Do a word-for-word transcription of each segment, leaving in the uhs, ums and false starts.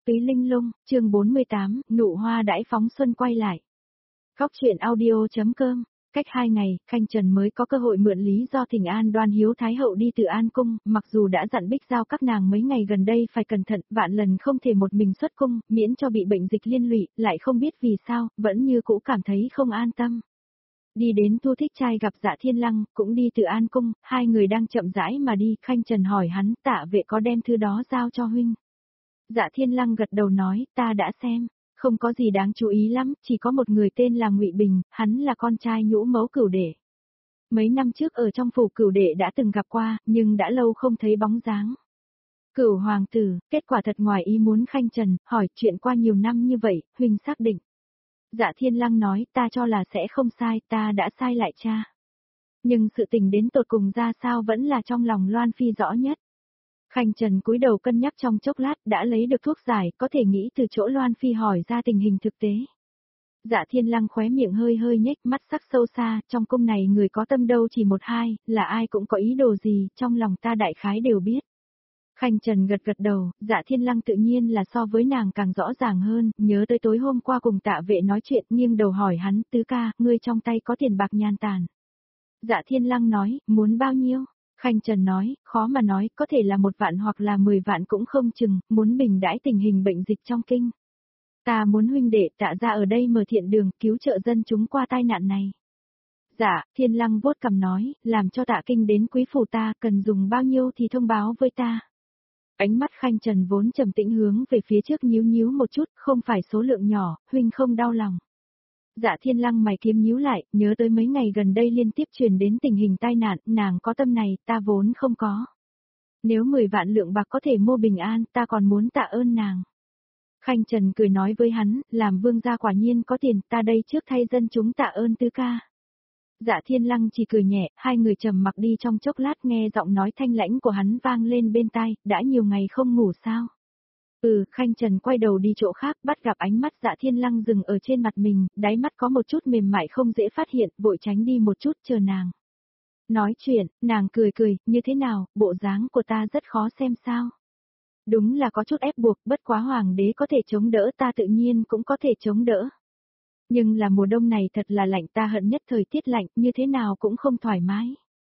Túy Linh Lung, chương bốn mươi tám, nụ hoa đãi phóng xuân quay lại. Góc truyện audio.com. Cách hai ngày, Khanh Trần mới có cơ hội mượn lý do thỉnh an Đoan Hiếu Thái Hậu đi Từ An Cung, mặc dù đã dặn Bích Giao các nàng mấy ngày gần đây phải cẩn thận, vạn lần không thể một mình xuất cung, miễn cho bị bệnh dịch liên lụy, lại không biết vì sao, vẫn như cũ cảm thấy không an tâm. Đi đến Thu Thích Trai gặp Dạ Thiên Lăng, cũng đi Từ An Cung, hai người đang chậm rãi mà đi, Khanh Trần hỏi hắn, Tạ vệ có đem thư đó giao cho huynh. Dạ Thiên Lăng gật đầu nói, ta đã xem, không có gì đáng chú ý lắm, chỉ có một người tên là Ngụy Bình, hắn là con trai nhũ mẫu Cửu Đệ. Mấy năm trước ở trong phủ Cửu Đệ đã từng gặp qua, nhưng đã lâu không thấy bóng dáng. Cửu hoàng tử, kết quả thật ngoài ý muốn. Khanh Trần, hỏi chuyện qua nhiều năm như vậy, huynh xác định. Dạ Thiên Lăng nói, ta cho là sẽ không sai, ta đã sai lại cha. Nhưng sự tình đến tột cùng ra sao vẫn là trong lòng Loan Phi rõ nhất. Khanh Trần cúi đầu cân nhắc trong chốc lát, đã lấy được thuốc giải, có thể nghĩ từ chỗ Loan Phi hỏi ra tình hình thực tế. Dạ Thiên Lăng khóe miệng hơi hơi nhếch, mắt sắc sâu xa, trong cung này người có tâm đâu chỉ một hai, là ai cũng có ý đồ gì, trong lòng ta đại khái đều biết. Khanh Trần gật gật đầu, Dạ Thiên Lăng tự nhiên là so với nàng càng rõ ràng hơn, nhớ tới tối hôm qua cùng Tạ vệ nói chuyện, nghiêng đầu hỏi hắn, tứ ca, ngươi trong tay có tiền bạc nhan tàn. Dạ Thiên Lăng nói, muốn bao nhiêu? Khanh Trần nói, khó mà nói, có thể là một vạn hoặc là mười vạn cũng không chừng, muốn bình đãi tình hình bệnh dịch trong kinh. Ta muốn huynh đệ Tạ ra ở đây mở thiện đường, cứu trợ dân chúng qua tai nạn này. Dạ, Thiên Lăng vuốt cằm nói, làm cho Tạ kinh đến quý phủ ta, cần dùng bao nhiêu thì thông báo với ta. Ánh mắt Khanh Trần vốn trầm tĩnh hướng về phía trước nhíu nhíu một chút, không phải số lượng nhỏ, huynh không đau lòng. Dạ Thiên Lăng mày kiếm nhíu lại, nhớ tới mấy ngày gần đây liên tiếp truyền đến tình hình tai nạn, nàng có tâm này, ta vốn không có. Nếu mười vạn lượng bạc có thể mua bình an, ta còn muốn tạ ơn nàng. Khanh Trần cười nói với hắn, làm vương gia quả nhiên có tiền, ta đây trước thay dân chúng tạ ơn tứ ca. Dạ Thiên Lăng chỉ cười nhẹ, hai người trầm mặc đi trong chốc lát, nghe giọng nói thanh lãnh của hắn vang lên bên tai, đã nhiều ngày không ngủ sao? Ừ, Khanh Trần quay đầu đi chỗ khác, bắt gặp ánh mắt Dạ Thiên Lăng dừng ở trên mặt mình, đáy mắt có một chút mềm mại không dễ phát hiện, vội tránh đi một chút chờ nàng. Nói chuyện, nàng cười cười, như thế nào, bộ dáng của ta rất khó xem sao? Đúng là có chút ép buộc, bất quá hoàng đế có thể chống đỡ, ta tự nhiên cũng có thể chống đỡ. Nhưng là mùa đông này thật là lạnh, ta hận nhất thời tiết lạnh, như thế nào cũng không thoải mái.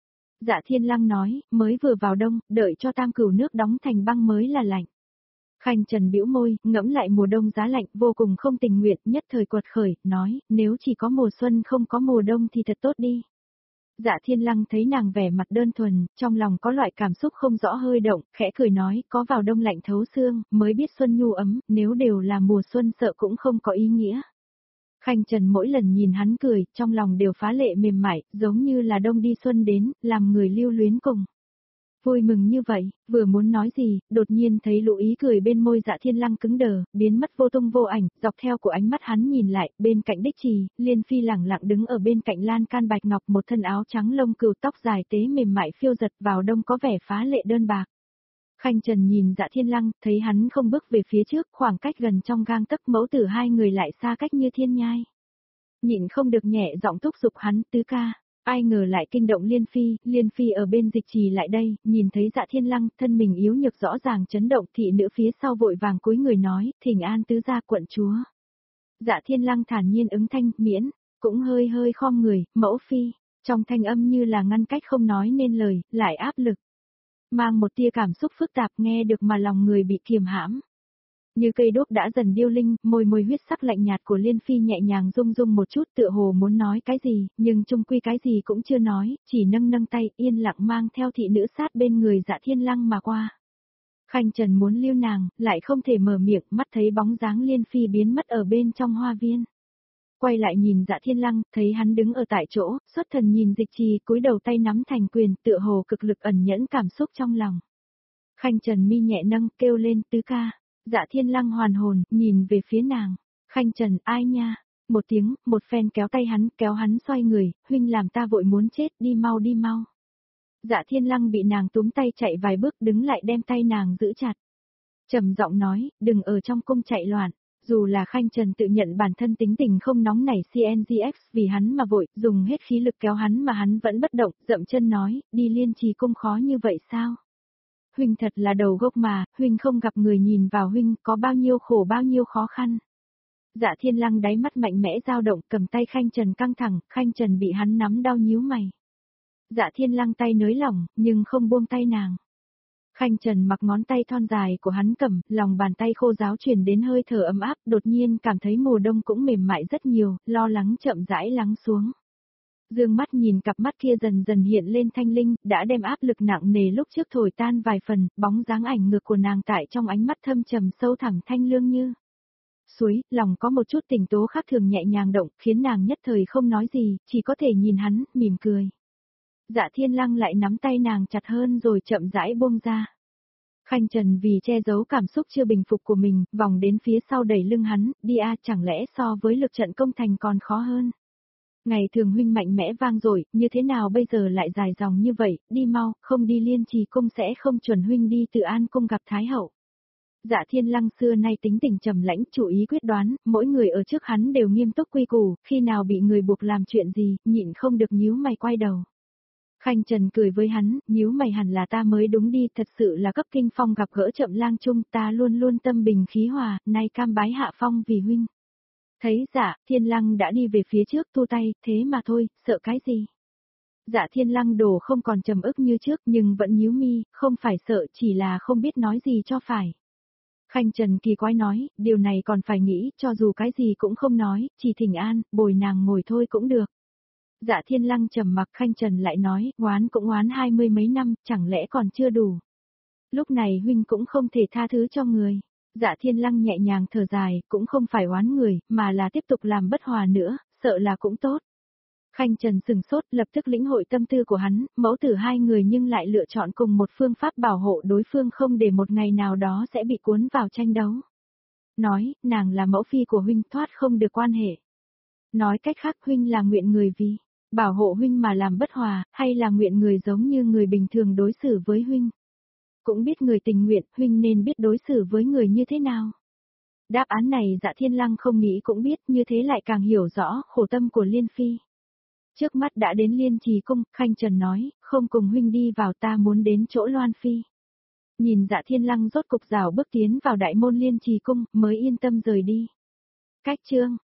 Dạ Thiên Lăng nói, mới vừa vào đông, đợi cho tam cửu nước đóng thành băng mới là lạnh. Khanh Trần bĩu môi, ngẫm lại mùa đông giá lạnh, vô cùng không tình nguyện, nhất thời quật khởi, nói, nếu chỉ có mùa xuân không có mùa đông thì thật tốt đi. Dạ Thiên Lăng thấy nàng vẻ mặt đơn thuần, trong lòng có loại cảm xúc không rõ hơi động, khẽ cười nói, có vào đông lạnh thấu xương, mới biết xuân nhu ấm, nếu đều là mùa xuân sợ cũng không có ý nghĩa. Khanh Trần mỗi lần nhìn hắn cười, trong lòng đều phá lệ mềm mại, giống như là đông đi xuân đến, làm người lưu luyến cùng. Vui mừng như vậy, vừa muốn nói gì, đột nhiên thấy Lũ Ý cười bên môi Dạ Thiên Lăng cứng đờ, biến mất vô tung vô ảnh, dọc theo của ánh mắt hắn nhìn lại, bên cạnh Đích Trì, Liên Phi lẳng lặng đứng ở bên cạnh lan can bạch ngọc, một thân áo trắng lông cừu, tóc dài tế mềm mại phiêu giật, vào đông có vẻ phá lệ đơn bạc. Khanh Trần nhìn Dạ Thiên Lăng, thấy hắn không bước về phía trước, khoảng cách gần trong gang tấc, mẫu tử hai người lại xa cách như thiên nhai. Nhịn không được nhẹ giọng thúc giục hắn, tứ ca. Ai ngờ lại kinh động Liên Phi, Liên Phi ở bên Dịch Trì lại đây, nhìn thấy Dạ Thiên Lăng, thân mình yếu nhược rõ ràng chấn động, thị nữ phía sau vội vàng cúi người nói, thỉnh an tứ gia quận chúa. Dạ Thiên Lăng thản nhiên ứng thanh, miễn, cũng hơi hơi khom người, mẫu phi, trong thanh âm như là ngăn cách không nói nên lời, lại áp lực. Mang một tia cảm xúc phức tạp, nghe được mà lòng người bị kiềm hãm. Như cây đuốc đã dần điêu linh, môi môi huyết sắc lạnh nhạt của Liên Phi nhẹ nhàng rung rung một chút, tựa hồ muốn nói cái gì, nhưng chung quy cái gì cũng chưa nói, chỉ nâng nâng tay, yên lặng mang theo thị nữ sát bên người Dạ Thiên Lăng mà qua. Khanh Trần muốn lưu nàng, lại không thể mở miệng, mắt thấy bóng dáng Liên Phi biến mất ở bên trong hoa viên. Quay lại nhìn Dạ Thiên Lăng, thấy hắn đứng ở tại chỗ, xuất thần nhìn Dịch Trì, cúi đầu tay nắm thành quyền, tựa hồ cực lực ẩn nhẫn cảm xúc trong lòng. Khanh Trần mi nhẹ nâng, kêu lên, tứ ca. Dạ Thiên Lăng hoàn hồn, nhìn về phía nàng. Khanh Trần, ai nha? Một tiếng, một phen kéo tay hắn, kéo hắn xoay người, huynh làm ta vội muốn chết, đi mau đi mau. Dạ Thiên Lăng bị nàng túm tay chạy vài bước, đứng lại đem tay nàng giữ chặt. Trầm giọng nói, đừng ở trong cung chạy loạn. Dù là Khanh Trần tự nhận bản thân tính tình không nóng nảy xê en giê ích vì hắn mà vội, dùng hết khí lực kéo hắn mà hắn vẫn bất động, dậm chân nói, đi Liên Trì cung khó như vậy sao? huynh thật là đầu gốc mà, huynh không gặp người nhìn vào huynh có bao nhiêu khổ bao nhiêu khó khăn. Dạ Thiên Lăng đáy mắt mạnh mẽ dao động, cầm tay Khanh Trần căng thẳng, Khanh Trần bị hắn nắm đau nhíu mày. Dạ Thiên Lăng tay nới lỏng, nhưng không buông tay nàng. Khanh Trần mặc ngón tay thon dài của hắn cầm, lòng bàn tay khô ráo truyền đến hơi thở ấm áp, đột nhiên cảm thấy mùa đông cũng mềm mại rất nhiều, lo lắng chậm rãi lắng xuống. Dương mắt nhìn cặp mắt kia dần dần hiện lên thanh linh, đã đem áp lực nặng nề lúc trước thổi tan vài phần, bóng dáng ảnh ngược của nàng tại trong ánh mắt thâm trầm sâu thẳm thanh lương như suối, lòng có một chút tình tố khác thường nhẹ nhàng động, khiến nàng nhất thời không nói gì, chỉ có thể nhìn hắn, mỉm cười. Dạ Thiên Lăng lại nắm tay nàng chặt hơn rồi chậm rãi buông ra. Khanh Trần vì che giấu cảm xúc chưa bình phục của mình, vòng đến phía sau đẩy lưng hắn, đi a, chẳng lẽ so với lực trận công thành còn khó hơn. Ngày thường huynh mạnh mẽ vang dội, như thế nào bây giờ lại dài dòng như vậy, đi mau, không đi Liên Trì cung sẽ không chuẩn huynh đi Từ An cung gặp Thái hậu. Dạ Thiên Lăng xưa nay tính tình trầm lãnh, chủ ý quyết đoán, mỗi người ở trước hắn đều nghiêm túc quy củ, khi nào bị người buộc làm chuyện gì, nhịn không được nhíu mày quay đầu. Khanh Trần cười với hắn, nhíu mày hẳn là ta mới đúng đi, thật sự là cấp kinh phong gặp gỡ chậm lang chung, ta luôn luôn tâm bình khí hòa, nay cam bái hạ phong vì huynh. Thấy Dạ Thiên Lăng đã đi về phía trước thu tay, thế mà thôi, sợ cái gì? Dạ Thiên Lăng đồ không còn trầm ức như trước nhưng vẫn nhíu mi, không phải sợ chỉ là không biết nói gì cho phải. Khanh Trần kỳ quái nói, điều này còn phải nghĩ, cho dù cái gì cũng không nói, chỉ thỉnh an, bồi nàng ngồi thôi cũng được. Dạ Thiên Lăng trầm mặc, Khanh Trần lại nói, oán cũng oán hai mươi mấy năm, chẳng lẽ còn chưa đủ. Lúc này huynh cũng không thể tha thứ cho người. Dạ Thiên Lăng nhẹ nhàng thở dài, cũng không phải oán người, mà là tiếp tục làm bất hòa nữa, sợ là cũng tốt. Khanh Trần sừng sốt, lập tức lĩnh hội tâm tư của hắn, mẫu tử hai người nhưng lại lựa chọn cùng một phương pháp bảo hộ đối phương không để một ngày nào đó sẽ bị cuốn vào tranh đấu. Nói, nàng là mẫu phi của huynh, thoát không được quan hệ. Nói cách khác, huynh là nguyện người vì bảo hộ huynh mà làm bất hòa, hay là nguyện người giống như người bình thường đối xử với huynh. Cũng biết người tình nguyện, huynh nên biết đối xử với người như thế nào. Đáp án này Dạ Thiên Lăng không nghĩ cũng biết, như thế lại càng hiểu rõ khổ tâm của Liên Phi. Trước mắt đã đến Liên Trì cung, Khanh Trần nói, không cùng huynh đi vào, ta muốn đến chỗ Loan Phi. Nhìn Dạ Thiên Lăng rốt cục rào bước tiến vào đại môn Liên Trì cung, mới yên tâm rời đi. Cách chương